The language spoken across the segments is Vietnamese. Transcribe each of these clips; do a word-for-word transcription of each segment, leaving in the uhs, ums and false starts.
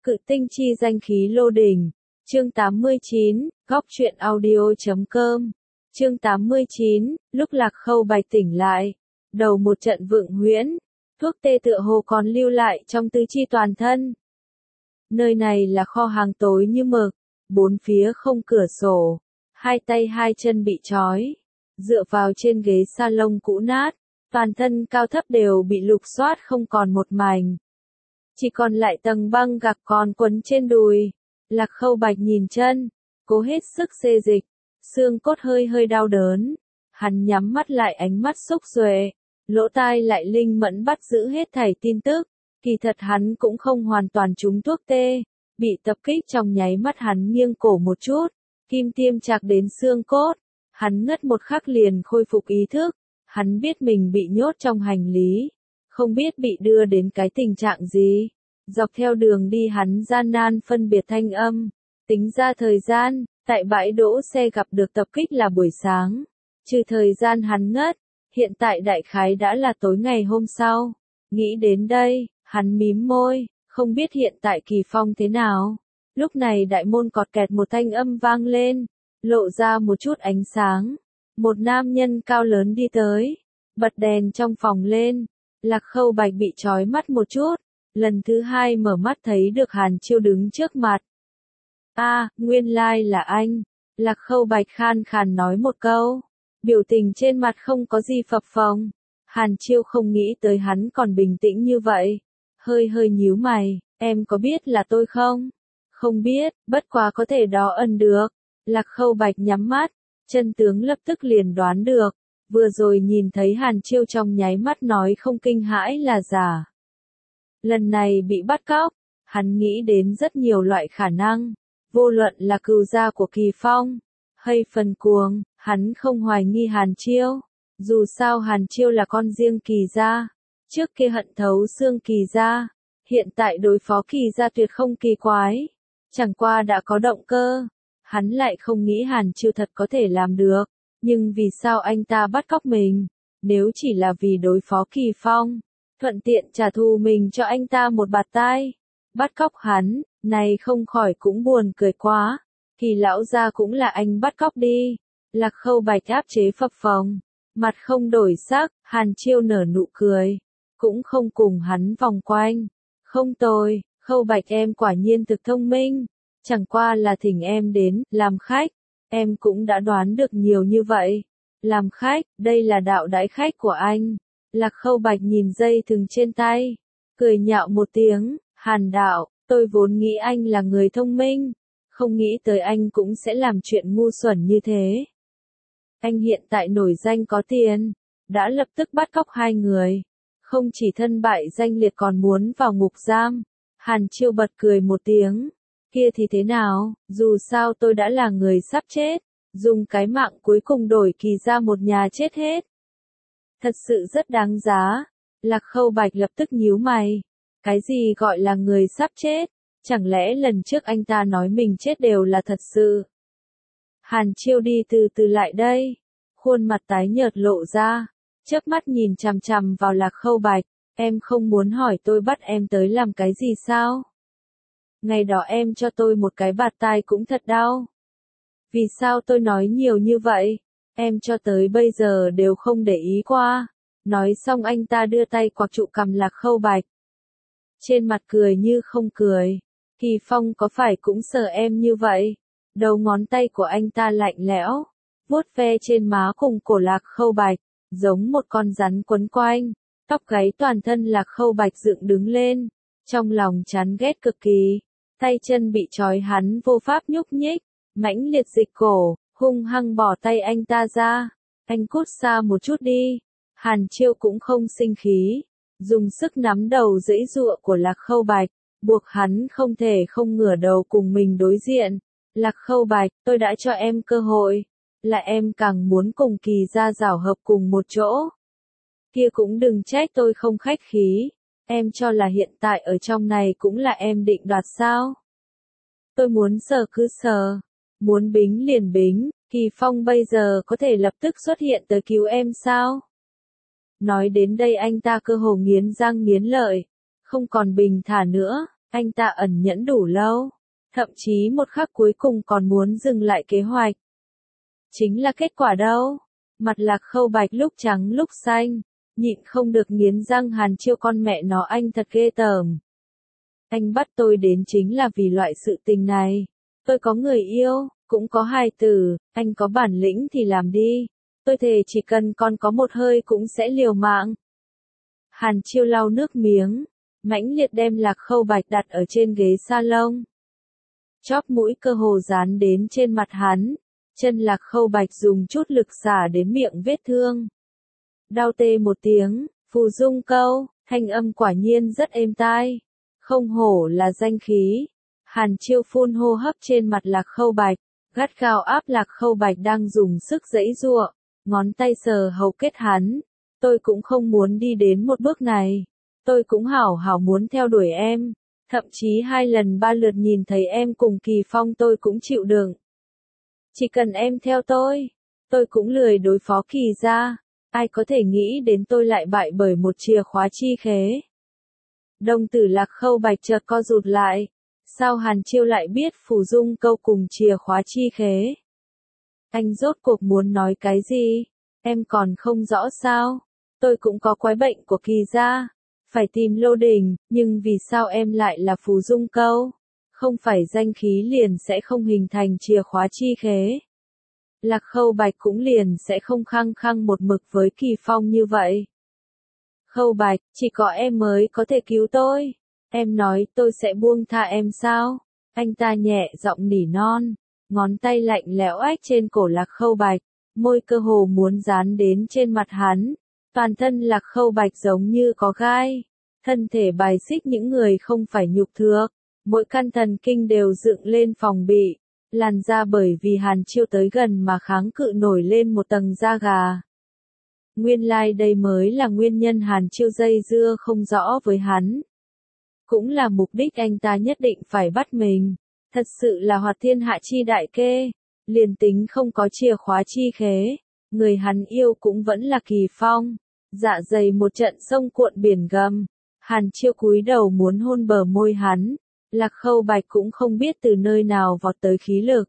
Cự tinh chi danh khí lô đỉnh. Chương tám mươi chín, góc truyện audio chấm com. Chương tám mươi chín, lúc Lạc Khâu Bạch tỉnh lại, đầu một trận vượng huyễn, thuốc tê tựa hồ còn lưu lại trong tứ chi toàn thân. Nơi này là kho hàng tối như mực, bốn phía không cửa sổ, hai tay hai chân bị trói, dựa vào trên ghế salon cũ nát, toàn thân cao thấp đều bị lục soát không còn một mảnh. Chỉ còn lại tầng băng gạc còn quấn trên đùi. Lạc Khâu Bạch nhìn chân, cố hết sức xê dịch, xương cốt hơi hơi đau đớn. Hắn nhắm mắt lại, ánh mắt xúc xuệ, lỗ tai lại linh mẫn bắt giữ hết thảy tin tức. Kỳ thật hắn cũng không hoàn toàn trúng thuốc tê, bị tập kích trong nháy mắt hắn nghiêng cổ một chút, kim tiêm chạc đến xương cốt. Hắn ngất một khắc liền khôi phục ý thức, hắn biết mình bị nhốt trong hành lý, không biết bị đưa đến cái tình trạng gì. Dọc theo đường đi hắn gian nan phân biệt thanh âm, tính ra thời gian, tại bãi đỗ xe gặp được tập kích là buổi sáng, trừ thời gian hắn ngất, hiện tại đại khái đã là tối ngày hôm sau. Nghĩ đến đây, hắn mím môi, không biết hiện tại Kỳ Phong thế nào. Lúc này đại môn cọt kẹt một thanh âm vang lên, lộ ra một chút ánh sáng. Một nam nhân cao lớn đi tới, bật đèn trong phòng lên. Lạc Khâu Bạch bị chói mắt một chút, lần thứ hai mở mắt thấy được Hàn Chiêu đứng trước mặt. A, à, nguyên lai là anh. Lạc Khâu Bạch khan khàn nói một câu, biểu tình trên mặt không có gì phập phồng. Hàn Chiêu không nghĩ tới hắn còn bình tĩnh như vậy, hơi hơi nhíu mày, em có biết là tôi không? Không biết, bất quá có thể đó ân được. Lạc Khâu Bạch nhắm mắt, chân tướng lập tức liền đoán được, vừa rồi nhìn thấy Hàn Chiêu trong nháy mắt nói không kinh hãi là giả. Lần này bị bắt cóc, hắn nghĩ đến rất nhiều loại khả năng, vô luận là cừu gia của Kỳ Phong, hay phần cuồng, hắn không hoài nghi Hàn Chiêu. Dù sao Hàn Chiêu là con riêng Kỳ gia, trước kia hận thấu xương Kỳ gia, hiện tại đối phó Kỳ gia tuyệt không kỳ quái, chẳng qua đã có động cơ. Hắn lại không nghĩ Hàn Chiêu thật có thể làm được, nhưng vì sao anh ta bắt cóc mình? Nếu chỉ là vì đối phó Kỳ Phong, thuận tiện trả thù mình cho anh ta một bạt tai, bắt cóc hắn, này không khỏi cũng buồn cười quá. Kỳ lão gia cũng là anh bắt cóc đi. Lạc Khâu Bạch áp chế phập phồng, mặt không đổi sắc. Hàn Chiêu nở nụ cười, cũng không cùng hắn vòng quanh. Không tồi, Khâu Bạch em quả nhiên thực thông minh, chẳng qua là thỉnh em đến làm khách, em cũng đã đoán được nhiều như vậy. Làm khách, đây là đạo đãi khách của anh. Lạc Khâu Bạch nhìn dây thừng trên tay, cười nhạo một tiếng. Hàn đạo, tôi vốn nghĩ anh là người thông minh, không nghĩ tới anh cũng sẽ làm chuyện ngu xuẩn như thế. Anh hiện tại nổi danh có tiền, đã lập tức bắt cóc hai người, không chỉ thân bại danh liệt còn muốn vào ngục giam. Hàn Chiêu bật cười một tiếng, kia thì thế nào, dù sao tôi đã là người sắp chết, dùng cái mạng cuối cùng đổi Kỳ gia một nhà chết hết. Thật sự rất đáng giá. Lạc Khâu Bạch lập tức nhíu mày, cái gì gọi là người sắp chết, chẳng lẽ lần trước anh ta nói mình chết đều là thật sự? Hàn Chiêu đi từ từ lại đây, khuôn mặt tái nhợt lộ ra, chớp mắt nhìn chằm chằm vào Lạc Khâu Bạch, em không muốn hỏi tôi bắt em tới làm cái gì sao? Ngày đó em cho tôi một cái bạt tai cũng thật đau. Vì sao tôi nói nhiều như vậy? Em cho tới bây giờ đều không để ý qua. Nói xong anh ta đưa tay quạc trụ cằm Lạc Khâu Bạch, trên mặt cười như không cười. Kỳ Phong có phải cũng sợ em như vậy? Đầu ngón tay của anh ta lạnh lẽo, vuốt ve trên má cùng cổ Lạc Khâu Bạch, giống một con rắn quấn quanh. Tóc gáy toàn thân Lạc Khâu Bạch dựng đứng lên, trong lòng chán ghét cực kỳ. Tay chân bị trói hắn vô pháp nhúc nhích, mãnh liệt dịch cổ, hung hăng bỏ tay anh ta ra. Anh cút xa một chút đi. Hàn Chiêu cũng không sinh khí, dùng sức nắm đầu giãy giụa của Lạc Khâu Bạch, buộc hắn không thể không ngửa đầu cùng mình đối diện. Lạc Khâu Bạch, tôi đã cho em cơ hội, là em càng muốn cùng Kỳ gia giảo hợp cùng một chỗ. Kia cũng đừng trách tôi không khách khí, em cho là hiện tại ở trong này cũng là em định đoạt sao? Tôi muốn sờ cứ sờ, muốn bính liền bính. Kỳ Phong bây giờ có thể lập tức xuất hiện tới cứu em sao? Nói đến đây anh ta cơ hồ nghiến răng nghiến lợi, không còn bình thản nữa. Anh ta ẩn nhẫn đủ lâu, thậm chí một khắc cuối cùng còn muốn dừng lại kế hoạch. Chính là kết quả đâu? Mặt Lạc Khâu Bạch lúc trắng lúc xanh, nhịn không được nghiến răng Hàn Chiêu con mẹ nó anh thật ghê tởm. Anh bắt tôi đến chính là vì loại sự tình này. Tôi có người yêu, cũng có hài tử, anh có bản lĩnh thì làm đi. Tôi thề chỉ cần con có một hơi cũng sẽ liều mạng. Hàn Chiêu lau nước miếng, mãnh liệt đem Lạc Khâu Bạch đặt ở trên ghế salon. Chóp mũi cơ hồ dán đến trên mặt hắn, chân Lạc Khâu Bạch dùng chút lực xả đến miệng vết thương. Đau tê một tiếng, Phù Dung câu, thanh âm quả nhiên rất êm tai. Không hổ là danh khí. Hàn Chiêu phun hô hấp trên mặt Lạc Khâu Bạch, gắt gao áp Lạc Khâu Bạch đang dùng sức giãy giụa, ngón tay sờ hầu kết hắn. Tôi cũng không muốn đi đến một bước này. Tôi cũng hảo hảo muốn theo đuổi em. Thậm chí hai lần ba lượt nhìn thấy em cùng Kỳ Phong tôi cũng chịu đựng. Chỉ cần em theo tôi, tôi cũng lười đối phó Kỳ gia. Ai có thể nghĩ đến tôi lại bại bởi một chìa khóa chi khế. Đồng tử Lạc Khâu Bạch chợt co rụt lại. Sao Hàn Chiêu lại biết Phù Dung câu cùng chìa khóa chi khế? Anh rốt cuộc muốn nói cái gì? Em còn không rõ sao? Tôi cũng có quái bệnh của Kỳ gia. Phải tìm Lô Đình, nhưng vì sao em lại là Phù Dung câu? Không phải danh khí liền sẽ không hình thành chìa khóa chi khế. Lạc Khâu Bạch cũng liền sẽ không khăng khăng một mực với Kỳ Phong như vậy. Khâu Bạch, chỉ có em mới có thể cứu tôi. Em nói tôi sẽ buông tha em sao? Anh ta nhẹ giọng nỉ non, ngón tay lạnh lẽo ách trên cổ Lạc Khâu Bạch, môi cơ hồ muốn dán đến trên mặt hắn. Toàn thân Lạc Khâu Bạch giống như có gai, thân thể bài xích những người không phải nhục thước, mỗi căn thần kinh đều dựng lên phòng bị, làn da bởi vì Hàn Chiêu tới gần mà kháng cự nổi lên một tầng da gà. Nguyên lai like đây mới là nguyên nhân Hàn Chiêu dây dưa không rõ với hắn. Cũng là mục đích anh ta nhất định phải bắt mình. Thật sự là hoạt thiên hạ chi đại kê. Liền tính không có chìa khóa chi khế. Người hắn yêu cũng vẫn là Kỳ Phong. Dạ dày một trận sông cuộn biển gầm. Hàn Chiêu cúi đầu muốn hôn bờ môi hắn. Lạc Khâu Bạch cũng không biết từ nơi nào vọt tới khí lực.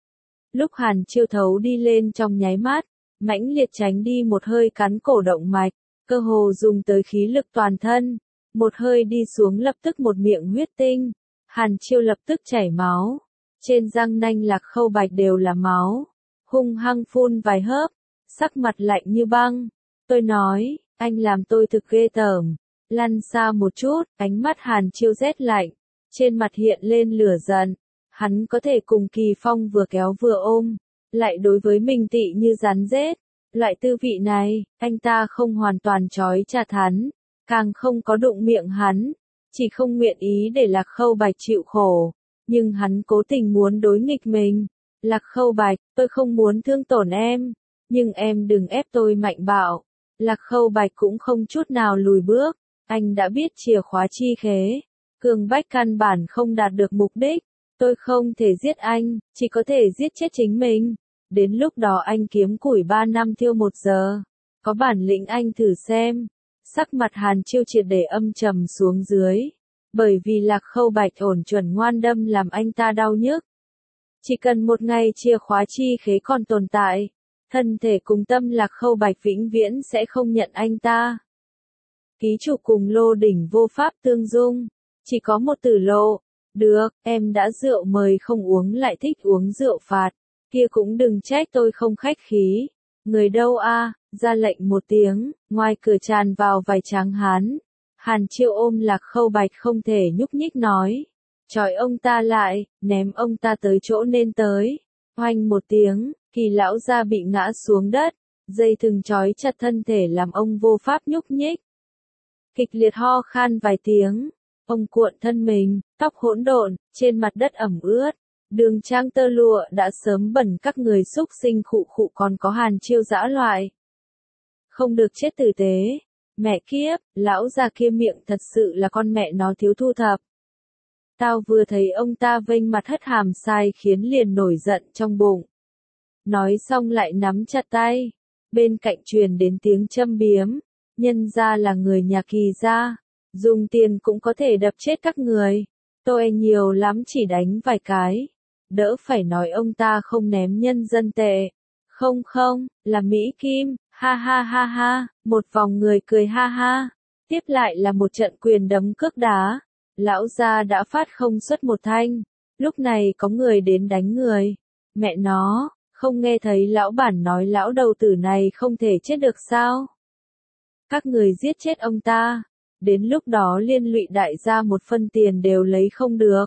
Lúc Hàn Chiêu thấu đi lên trong nháy mắt, mãnh liệt tránh đi một hơi cắn cổ động mạch, cơ hồ dùng tới khí lực toàn thân. Một hơi đi xuống lập tức một miệng huyết tinh. Hàn Chiêu lập tức chảy máu. Trên răng nanh Lạc Khâu Bạch đều là máu. Hung hăng phun vài hớp. Sắc mặt lạnh như băng. Tôi nói, anh làm tôi thực ghê tởm. Lăn xa một chút, ánh mắt Hàn Chiêu rét lạnh. Trên mặt hiện lên lửa giận. Hắn có thể cùng Kỳ Phong vừa kéo vừa ôm. Lại đối với mình tị như rắn rết. Loại tư vị này, anh ta không hoàn toàn trói chặt hắn. Càng không có đụng miệng hắn, chỉ không nguyện ý để Lạc Khâu Bạch chịu khổ, nhưng hắn cố tình muốn đối nghịch mình. Lạc Khâu Bạch, tôi không muốn thương tổn em, nhưng em đừng ép tôi mạnh bạo. Lạc Khâu Bạch cũng không chút nào lùi bước, anh đã biết chìa khóa chi khế, cường bách căn bản không đạt được mục đích, tôi không thể giết anh, chỉ có thể giết chết chính mình. Đến lúc đó anh kiếm củi ba năm thiêu một giờ, có bản lĩnh anh thử xem. Sắc mặt Hàn Chiêu triệt để âm trầm xuống dưới, bởi vì Lạc Khâu Bạch ổn chuẩn ngoan đâm làm anh ta đau nhức. Chỉ cần một ngày chìa khóa chi khế còn tồn tại, thân thể cùng tâm Lạc Khâu Bạch vĩnh viễn sẽ không nhận anh ta. Ký chủ cùng Lô Đỉnh vô pháp tương dung, chỉ có một tử lộ. Được, em đã rượu mời không uống lại thích uống rượu phạt, kia cũng đừng trách tôi không khách khí. Người đâu a? Ra lệnh một tiếng, ngoài cửa tràn vào vài tráng hán. Hàn Chiêu ôm Lạc Khâu Bạch không thể nhúc nhích nói. Chọi ông ta lại, ném ông ta tới chỗ nên tới. Oanh một tiếng, Kỳ lão gia bị ngã xuống đất. Dây thừng trói chặt thân thể làm ông vô pháp nhúc nhích. Kịch liệt ho khan vài tiếng. Ông cuộn thân mình, tóc hỗn độn, trên mặt đất ẩm ướt. Đường trang tơ lụa đã sớm bẩn các người xúc sinh khụ khụ còn có Hàn Chiêu dã loại. Không được chết tử tế. Mẹ kiếp, lão già kia miệng thật sự là con mẹ nó thiếu thu thập. Tao vừa thấy ông ta vênh mặt hất hàm sai khiến liền nổi giận trong bụng. Nói xong lại nắm chặt tay. Bên cạnh truyền đến tiếng châm biếm. Nhân ra là người nhà Kỳ gia. Dùng tiền cũng có thể đập chết các người. Tôi nhiều lắm chỉ đánh vài cái. Đỡ phải nói ông ta không ném nhân dân tệ. Không không, là Mỹ Kim, ha ha ha ha, một vòng người cười ha ha. Tiếp lại là một trận quyền đấm cước đá. Lão gia đã phát không xuất một thanh. Lúc này có người đến đánh người. Mẹ nó, không nghe thấy lão bản nói lão đầu tử này không thể chết được sao? Các người giết chết ông ta. Đến lúc đó liên lụy đại gia một phân tiền đều lấy không được.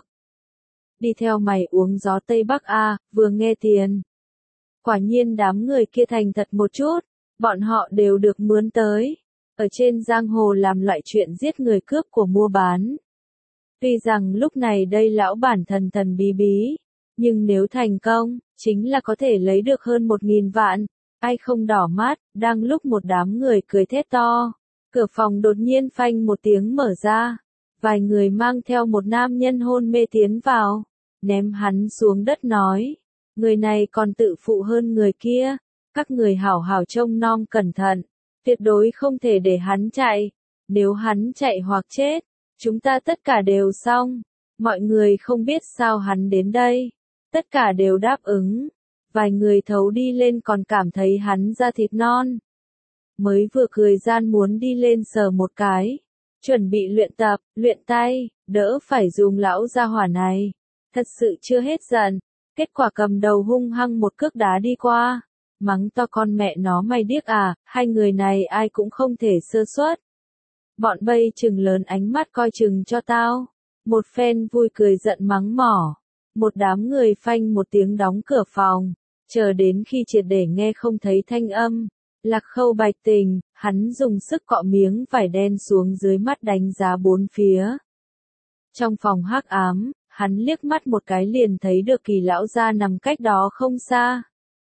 Đi theo mày uống gió Tây Bắc a, vừa nghe tiền. Quả nhiên đám người kia thành thật một chút, bọn họ đều được mướn tới. Ở trên giang hồ làm loại chuyện giết người cướp của mua bán. Tuy rằng lúc này đây lão bản thần thần bí bí, nhưng nếu thành công, chính là có thể lấy được hơn một nghìn vạn. Ai không đỏ mắt, đang lúc một đám người cười thét to. Cửa phòng đột nhiên phanh một tiếng mở ra. Vài người mang theo một nam nhân hôn mê tiến vào. Ném hắn xuống đất nói. Người này còn tự phụ hơn người kia. Các người hảo hảo trông nom cẩn thận. Tuyệt đối không thể để hắn chạy. Nếu hắn chạy hoặc chết, chúng ta tất cả đều xong. Mọi người không biết sao hắn đến đây. Tất cả đều đáp ứng. Vài người thấu đi lên còn cảm thấy hắn da thịt non. Mới vừa cười gian muốn đi lên sờ một cái. Chuẩn bị luyện tập, luyện tay, đỡ phải dùng lão gia hỏa này. Thật sự chưa hết giận. Kết quả cầm đầu hung hăng một cước đá đi qua. Mắng to con mẹ nó mày điếc à, hai người này ai cũng không thể sơ suất. Bọn bây chừng lớn ánh mắt coi chừng cho tao. Một phen vui cười giận mắng mỏ. Một đám người phanh một tiếng đóng cửa phòng. Chờ đến khi triệt để nghe không thấy thanh âm. Lạc Khâu Bạch Tình, hắn dùng sức cọ miếng vải đen xuống dưới mắt đánh giá bốn phía. Trong phòng hắc ám, hắn liếc mắt một cái liền thấy được Kỳ lão gia nằm cách đó không xa.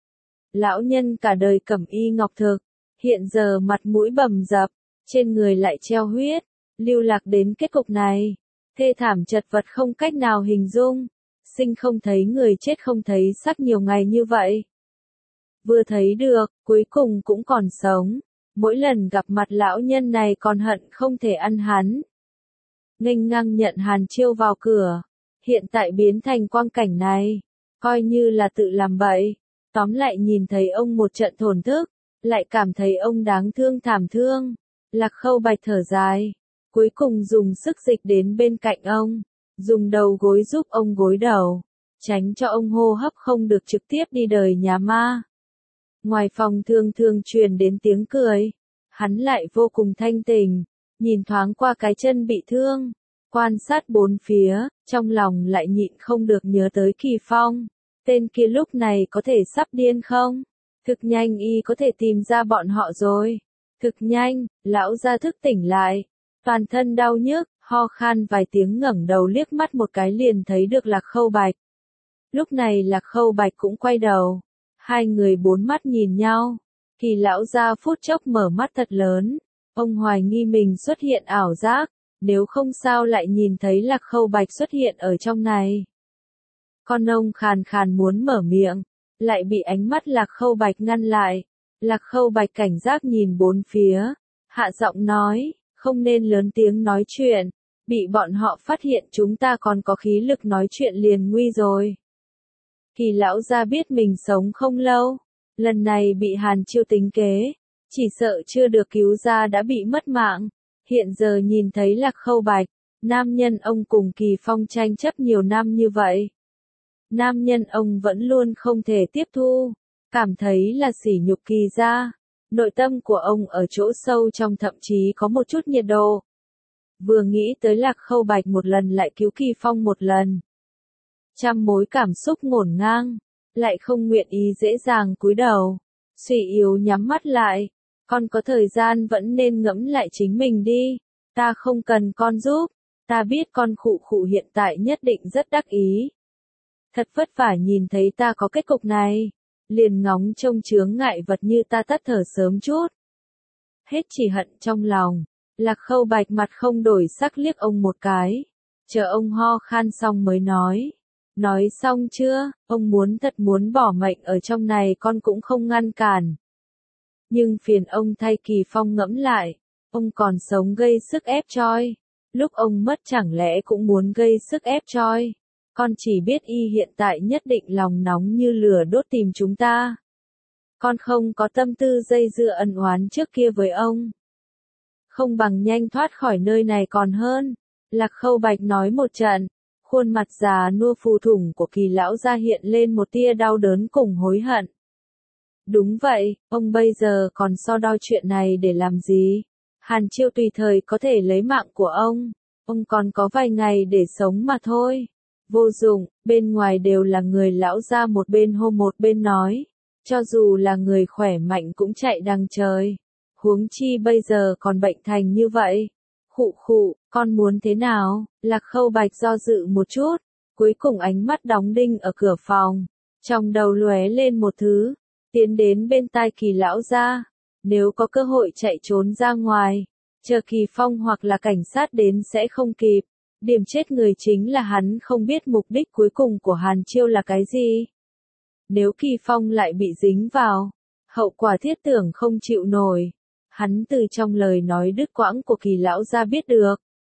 Lão nhân cả đời cẩm y ngọc thực, hiện giờ mặt mũi bầm dập, trên người lại treo huyết, lưu lạc đến kết cục này. Thê thảm chật vật không cách nào hình dung, sinh không thấy người chết không thấy xác nhiều ngày như vậy. Vừa thấy được, cuối cùng cũng còn sống. Mỗi lần gặp mặt lão nhân này còn hận không thể ăn hắn. Nghênh ngang nhận Hàn Chiêu vào cửa. Hiện tại biến thành quang cảnh này. Coi như là tự làm bậy. Tóm lại nhìn thấy ông một trận thổn thức. Lại cảm thấy ông đáng thương thảm thương. Lạc Khâu Bạch thở dài. Cuối cùng dùng sức dịch đến bên cạnh ông. Dùng đầu gối giúp ông gối đầu. Tránh cho ông hô hấp không được trực tiếp đi đời nhà ma. Ngoài phòng thường thường truyền đến tiếng cười. Hắn lại vô cùng thanh tình. Nhìn thoáng qua cái chân bị thương. Quan sát bốn phía, trong lòng lại nhịn không được nhớ tới Kỳ Phong. Tên kia lúc này có thể sắp điên không? Thực nhanh y có thể tìm ra bọn họ rồi. Thực nhanh, lão gia thức tỉnh lại. Toàn thân đau nhức, ho khan vài tiếng ngẩng đầu liếc mắt một cái liền thấy được Lạc Khâu Bạch. Lúc này Lạc Khâu Bạch cũng quay đầu. Hai người bốn mắt nhìn nhau. Kỳ lão gia phút chốc mở mắt thật lớn. Ông hoài nghi mình xuất hiện ảo giác. Nếu không sao lại nhìn thấy Lạc Khâu Bạch xuất hiện ở trong này. Con ông khàn khàn muốn mở miệng. Lại bị ánh mắt Lạc Khâu Bạch ngăn lại. Lạc Khâu Bạch cảnh giác nhìn bốn phía. Hạ giọng nói, không nên lớn tiếng nói chuyện. Bị bọn họ phát hiện chúng ta còn có khí lực nói chuyện liền nguy rồi. Kỳ lão gia biết mình sống không lâu. Lần này bị Hàn Chiêu tính kế. Chỉ sợ chưa được cứu ra đã bị mất mạng. Hiện giờ nhìn thấy Lạc Khâu Bạch. Nam nhân ông cùng Kỳ Phong tranh chấp nhiều năm như vậy. Nam nhân ông vẫn luôn không thể tiếp thu. Cảm thấy là sỉ nhục Kỳ gia. Nội tâm của ông ở chỗ sâu trong thậm chí có một chút nhiệt độ. Vừa nghĩ tới Lạc Khâu Bạch một lần lại cứu Kỳ Phong một lần. Trăm mối cảm xúc ngổn ngang. Lại không nguyện ý dễ dàng cúi đầu. Suy yếu nhắm mắt lại. Con có thời gian vẫn nên ngẫm lại chính mình đi. Ta không cần con giúp. Ta biết con khụ khụ hiện tại nhất định rất đắc ý. Thật vất vả nhìn thấy ta có kết cục này. Liền ngóng trông chướng ngại vật như ta tắt thở sớm chút. Hết chỉ hận trong lòng. Lạc Khâu Bạch mặt không đổi sắc liếc ông một cái. Chờ ông ho khan xong mới nói. Nói xong chưa, ông muốn thật muốn bỏ mệnh ở trong này con cũng không ngăn cản. Nhưng phiền ông thay Kỳ Phong ngẫm lại. Ông còn sống gây sức ép choi. lúc ông mất chẳng lẽ cũng muốn gây sức ép Choi. Con chỉ biết y hiện tại nhất định lòng nóng như lửa đốt tìm chúng ta. Con không có tâm tư dây dưa ân oán trước kia với ông. Không bằng nhanh thoát khỏi nơi này còn hơn. Lạc Khâu Bạch nói một trận, khuôn mặt già nua phù thủng của Kỳ lão gia hiện lên một tia đau đớn cùng hối hận. Đúng vậy, ông bây giờ còn so đo chuyện này để làm gì? Hàn Chiêu tùy thời có thể lấy mạng của ông, ông còn có vài ngày để sống mà thôi. Vô dụng, bên ngoài đều là người lão gia một bên hô một bên nói, cho dù là người khỏe mạnh cũng chạy đằng trời. Huống chi bây giờ còn bệnh thành như vậy. Khụ khụ, con muốn thế nào? Lạc Khâu Bạch do dự một chút, cuối cùng ánh mắt đóng đinh ở cửa phòng, trong đầu lóe lên một thứ, tiến đến bên tai Kỳ lão gia, nếu có cơ hội chạy trốn ra ngoài, chờ Kỳ Phong hoặc là cảnh sát đến sẽ không kịp. Điểm chết người chính là hắn không biết mục đích cuối cùng của Hàn Chiêu là cái gì. Nếu Kỳ Phong lại bị dính vào, hậu quả thiết tưởng không chịu nổi. Hắn từ trong lời nói đứt quãng của Kỳ lão gia biết được.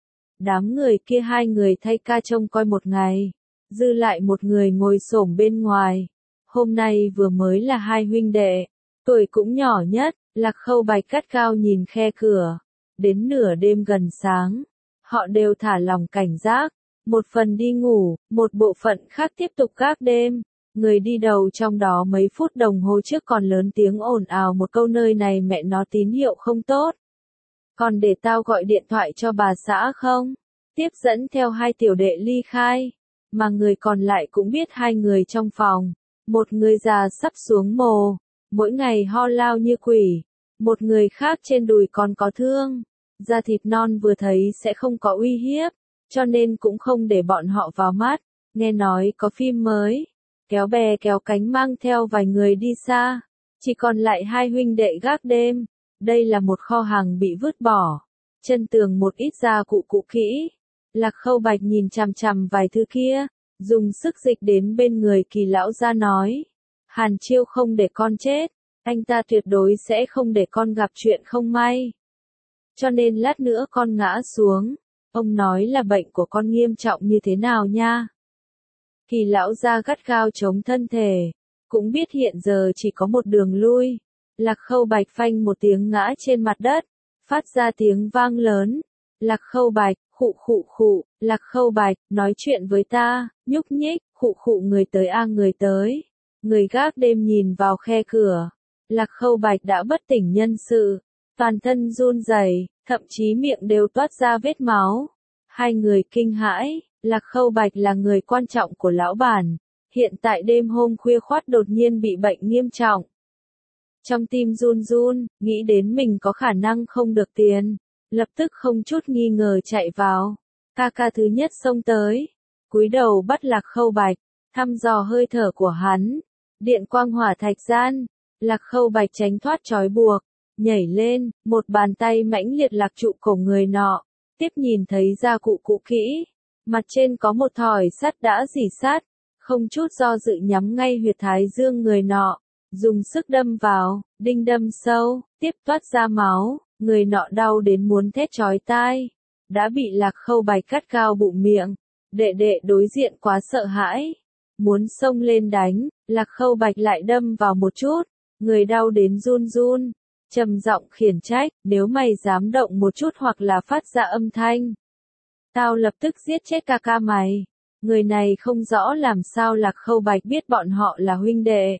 Đám người kia hai người thay ca trông coi một ngày, dư lại một người ngồi xổm bên ngoài. Hôm nay vừa mới là hai huynh đệ, tuổi cũng nhỏ nhất. Lạc Khâu Bạch cắt cao nhìn khe cửa. Đến nửa đêm gần sáng, họ đều thả lòng cảnh giác, một phần đi ngủ, một bộ phận khác tiếp tục gác đêm. Người đi đầu trong đó mấy phút đồng hồ trước còn lớn tiếng ồn ào một câu nơi này mẹ nó tín hiệu không tốt. Còn để tao gọi điện thoại cho bà xã không? Tiếp dẫn theo hai tiểu đệ ly khai. Mà người còn lại cũng biết hai người trong phòng. Một người già sắp xuống mồ, mỗi ngày ho lao như quỷ. Một người khác trên đùi còn có thương. Da thịt non vừa thấy sẽ không có uy hiếp, cho nên cũng không để bọn họ vào mắt. Nghe nói có phim mới, kéo bè kéo cánh mang theo vài người đi xa, chỉ còn lại hai huynh đệ gác đêm. Đây là một kho hàng bị vứt bỏ, chân tường một ít gia cụ cũ kỹ. Lạc Khâu Bạch nhìn chằm chằm vài thứ kia, dùng sức dịch đến bên người Kỳ lão gia nói, Hàn Chiêu không để con chết, anh ta tuyệt đối sẽ không để con gặp chuyện không may. Cho nên lát nữa con ngã xuống, ông nói là bệnh của con nghiêm trọng như thế nào nha. Kỳ lão gia gắt gao chống thân thể, cũng biết hiện giờ chỉ có một đường lui. Lạc Khâu Bạch phanh một tiếng ngã trên mặt đất, phát ra tiếng vang lớn. Lạc Khâu Bạch, khụ khụ khụ, Lạc Khâu Bạch, nói chuyện với ta, nhúc nhích, khụ khụ người tới a người tới. Người gác đêm nhìn vào khe cửa. Lạc Khâu Bạch đã bất tỉnh nhân sự, toàn thân run rẩy, thậm chí miệng đều toát ra vết máu. Hai người kinh hãi, Lạc Khâu Bạch là người quan trọng của lão bản, hiện tại đêm hôm khuya khoắt đột nhiên bị bệnh nghiêm trọng. Trong tim run run, nghĩ đến mình có khả năng không được tiền, lập tức không chút nghi ngờ chạy vào. Ca ca thứ nhất xông tới, cúi đầu bắt Lạc Khâu Bạch, thăm dò hơi thở của hắn. Điện quang hỏa thạch gian, Lạc Khâu Bạch tránh thoát trói buộc, nhảy lên, một bàn tay mãnh liệt lạc trụ cổ người nọ, tiếp nhìn thấy gia cụ cũ kỹ, mặt trên có một thỏi sắt đã rỉ sắt, không chút do dự nhắm ngay huyệt thái dương người nọ, dùng sức đâm vào, đinh đâm sâu, tiếp toát ra máu, người nọ đau đến muốn thét chói tai, đã bị Lạc Khâu Bạch cắt cao bụng miệng, đệ đệ đối diện quá sợ hãi, muốn xông lên đánh, Lạc Khâu Bạch lại đâm vào một chút, người đau đến run run, trầm giọng khiển trách, nếu mày dám động một chút hoặc là phát ra âm thanh, tao lập tức giết chết ca ca mày. Người này không rõ làm sao Lạc Khâu Bạch biết bọn họ là huynh đệ.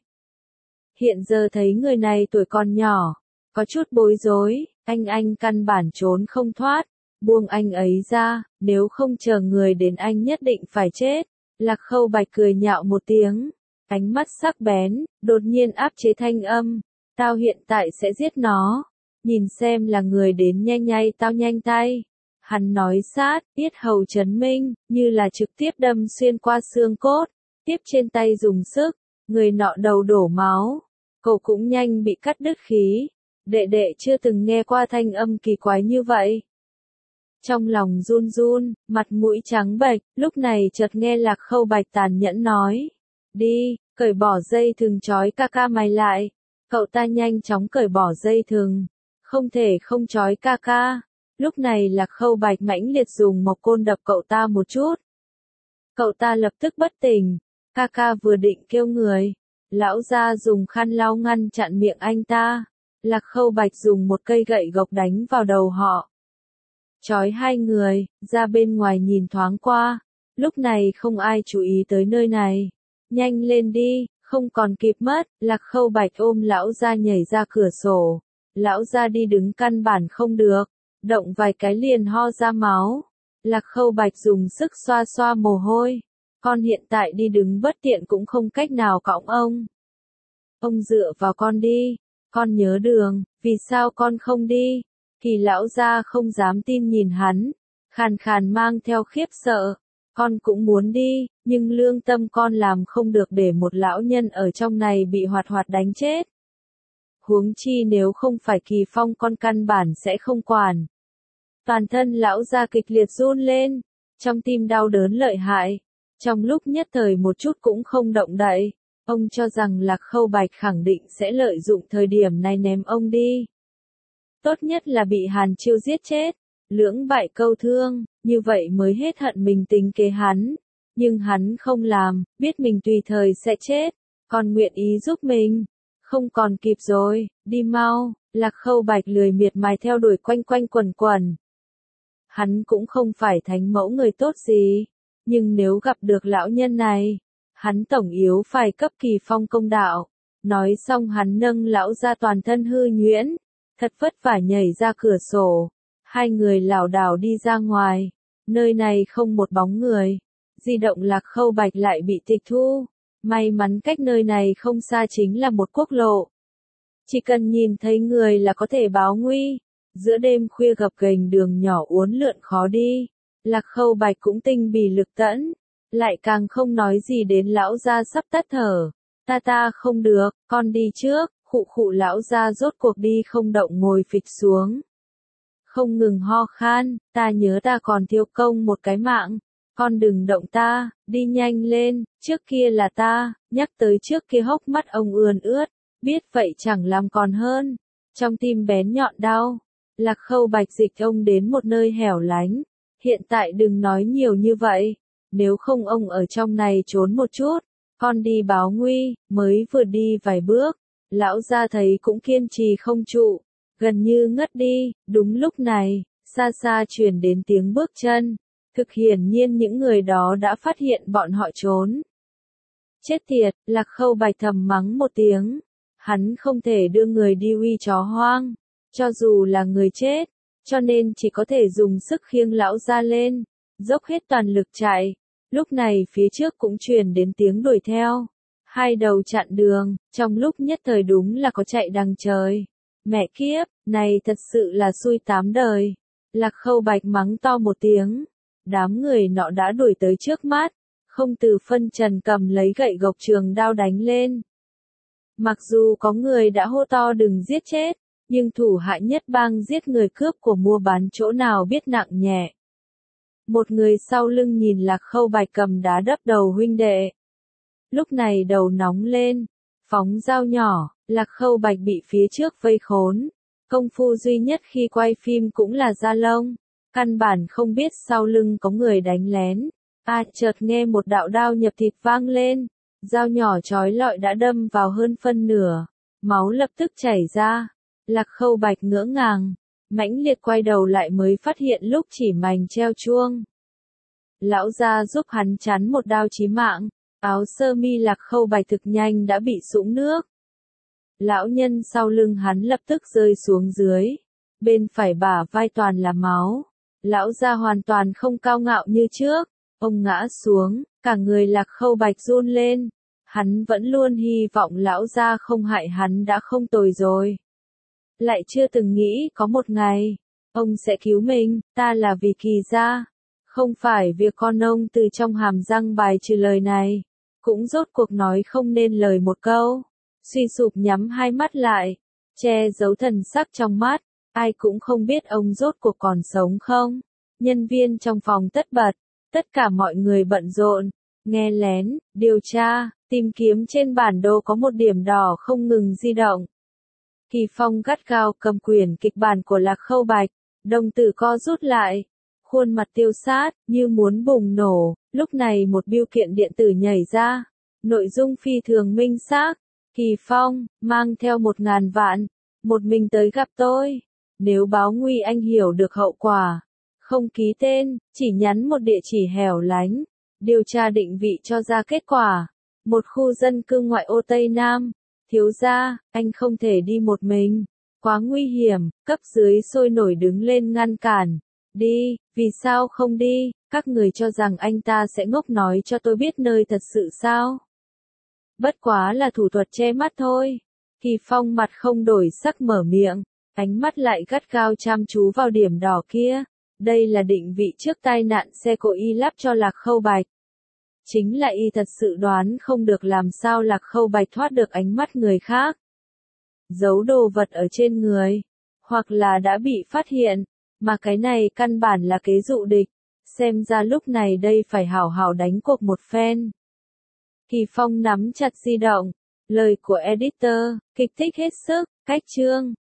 Hiện giờ thấy người này tuổi còn nhỏ, có chút bối rối, anh anh căn bản trốn không thoát, buông anh ấy ra, nếu không chờ người đến anh nhất định phải chết. Lạc Khâu Bạch cười nhạo một tiếng, ánh mắt sắc bén, đột nhiên áp chế thanh âm, tao hiện tại sẽ giết nó, nhìn xem là người đến nhanh nhanh tao nhanh tay. Hắn nói sát, yết hầu chấn minh, như là trực tiếp đâm xuyên qua xương cốt, tiếp trên tay dùng sức, người nọ đầu đổ máu, cổ cũng nhanh bị cắt đứt khí. Đệ đệ chưa từng nghe qua thanh âm kỳ quái như vậy. Trong lòng run run, mặt mũi trắng bệch, lúc này chợt nghe Lạc Khâu Bạch tàn nhẫn nói, đi, cởi bỏ dây thừng trói ca ca mày lại. Cậu ta nhanh chóng cởi bỏ dây thừng, không thể không trói ca ca. Lúc này Lạc Khâu Bạch mãnh liệt dùng mộc côn đập cậu ta một chút. Cậu ta lập tức bất tỉnh, ca ca vừa định kêu người. Lão gia dùng khăn lau ngăn chặn miệng anh ta. Lạc Khâu Bạch dùng một cây gậy gộc đánh vào đầu họ. Chói hai người, ra bên ngoài nhìn thoáng qua. Lúc này không ai chú ý tới nơi này. Nhanh lên đi, không còn kịp mất. Lạc Khâu Bạch ôm lão gia nhảy ra cửa sổ. Lão gia đi đứng căn bản không được. Động vài cái liền ho ra máu. Lạc Khâu Bạch dùng sức xoa xoa mồ hôi. Con hiện tại đi đứng bất tiện cũng không cách nào cõng ông. Ông dựa vào con đi. Con nhớ đường, vì sao con không đi? Kỳ lão gia không dám tin nhìn hắn. Khàn khàn mang theo khiếp sợ. Con cũng muốn đi, nhưng lương tâm con làm không được để một lão nhân ở trong này bị hoạt hoạt đánh chết. Huống chi nếu không phải Kỳ Phong con căn bản sẽ không quản. Toàn thân lão gia kịch liệt run lên, trong tim đau đớn lợi hại. Trong lúc nhất thời một chút cũng không động đậy, ông cho rằng Lạc Khâu Bạch khẳng định sẽ lợi dụng thời điểm này ném ông đi. Tốt nhất là bị Hàn Chiêu giết chết, lưỡng bại câu thương, như vậy mới hết hận mình tính kế hắn. Nhưng hắn không làm, biết mình tùy thời sẽ chết, còn nguyện ý giúp mình. Không còn kịp rồi, đi mau. Lạc Khâu Bạch lười miệt mài theo đuổi quanh quanh quẩn quẩn. Hắn cũng không phải thánh mẫu người tốt gì, nhưng nếu gặp được lão nhân này, hắn tổng yếu phải cấp Kỳ Phong công đạo. Nói xong hắn nâng lão ra toàn thân hư nhuyễn, thật vất vả nhảy ra cửa sổ. Hai người lảo đảo đi ra ngoài, nơi này không một bóng người. Di động Lạc Khâu Bạch lại bị tịch thu. May mắn cách nơi này không xa chính là một quốc lộ. Chỉ cần nhìn thấy người là có thể báo nguy. Giữa đêm khuya gập ghềnh đường nhỏ uốn lượn khó đi. Lạc Khâu Bạch cũng tinh bì lực tẫn. Lại càng không nói gì đến lão gia sắp tắt thở. Ta ta không được, con đi trước. Khụ khụ lão gia rốt cuộc đi không động ngồi phịch xuống. Không ngừng ho khan, ta nhớ ta còn thiếu công một cái mạng. Con đừng động ta, đi nhanh lên, trước kia là ta, nhắc tới trước kia hốc mắt ông ươn ướt, biết vậy chẳng làm còn hơn. Trong tim bén nhọn đau, Lạc Khâu Bạch dịch ông đến một nơi hẻo lánh. Hiện tại đừng nói nhiều như vậy, nếu không ông ở trong này trốn một chút, con đi báo nguy. Mới vừa đi vài bước, lão gia thấy cũng kiên trì không trụ, gần như ngất đi. Đúng lúc này, xa xa truyền đến tiếng bước chân. Thực hiển nhiên những người đó đã phát hiện bọn họ trốn. Chết tiệt, Lạc Khâu Bạch thầm mắng một tiếng. Hắn không thể đưa người đi uy chó hoang, cho dù là người chết, cho nên chỉ có thể dùng sức khiêng lão ra lên, dốc hết toàn lực chạy. Lúc này phía trước cũng truyền đến tiếng đuổi theo. Hai đầu chặn đường, trong lúc nhất thời đúng là có chạy đằng trời. Mẹ kiếp, này thật sự là xui tám đời. Lạc Khâu Bạch mắng to một tiếng. Đám người nọ đã đuổi tới trước mắt, không từ phân trần cầm lấy gậy gộc trường đao đánh lên. Mặc dù có người đã hô to đừng giết chết, nhưng thủ hạ nhất bang giết người cướp của mua bán chỗ nào biết nặng nhẹ. Một người sau lưng nhìn Lạc Khâu Bạch cầm đá đập đầu huynh đệ. Lúc này đầu nóng lên, phóng dao nhỏ, Lạc Khâu Bạch bị phía trước vây khốn. Công phu duy nhất khi quay phim cũng là da lông. Căn bản không biết sau lưng có người đánh lén. À chợt nghe một đạo đao nhập thịt vang lên. Dao nhỏ chói lọi đã đâm vào hơn phân nửa. Máu lập tức chảy ra. Lạc Khâu Bạch ngỡ ngàng. Mãnh liệt quay đầu lại mới phát hiện lúc chỉ mảnh treo chuông. Lão gia giúp hắn chắn một đao chí mạng. Áo sơ mi Lạc Khâu Bạch thực nhanh đã bị sũng nước. Lão nhân sau lưng hắn lập tức rơi xuống dưới. Bên phải bả vai toàn là máu. Lão gia hoàn toàn không cao ngạo như trước. Ông ngã xuống, cả người Lạc Khâu Bạch run lên. Hắn vẫn luôn hy vọng lão gia không hại hắn đã không tồi rồi. Lại chưa từng nghĩ có một ngày, ông sẽ cứu mình. Ta là vì Kỳ gia, không phải việc con ông từ trong hàm răng bài trừ lời này. Cũng rốt cuộc nói không nên lời một câu. Suy sụp nhắm hai mắt lại, che giấu thần sắc trong mắt. Ai cũng không biết ông rốt cuộc còn sống không. Nhân viên trong phòng tất bật, tất cả mọi người bận rộn, nghe lén, điều tra, tìm kiếm trên bản đồ có một điểm đỏ không ngừng di động. Kỳ Phong gắt gao cầm quyển kịch bản của Lạc Khâu Bạch, Đồng tử co rút lại, khuôn mặt tiêu sát, như muốn bùng nổ, lúc này một bưu kiện điện tử nhảy ra. Nội dung phi thường minh xác, Kỳ Phong, mang theo một ngàn vạn, một mình tới gặp tôi. Nếu báo nguy anh hiểu được hậu quả. Không ký tên, chỉ nhắn một địa chỉ hẻo lánh. Điều tra định vị cho ra kết quả. Một khu dân cư ngoại ô Tây Nam. Thiếu gia, anh không thể đi một mình. Quá nguy hiểm, cấp dưới sôi nổi đứng lên ngăn cản. Đi, vì sao không đi, các người cho rằng anh ta sẽ ngốc nói cho tôi biết nơi thật sự sao? Bất quá là thủ thuật che mắt thôi. Kỳ Phong mặt không đổi sắc mở miệng, ánh mắt lại gắt gao chăm chú vào điểm đỏ kia. Đây là định vị trước tai nạn xe cộ y lắp cho Lạc Khâu Bạch. Chính là y thật sự đoán không được làm sao Lạc Khâu Bạch thoát được ánh mắt người khác. Giấu đồ vật ở trên người, hoặc là đã bị phát hiện, mà cái này căn bản là kế dụ địch. Xem ra lúc này đây phải hảo hảo đánh cuộc một phen. Kỳ Phong nắm chặt di động, lời của editor, kích thích hết sức, cách chương.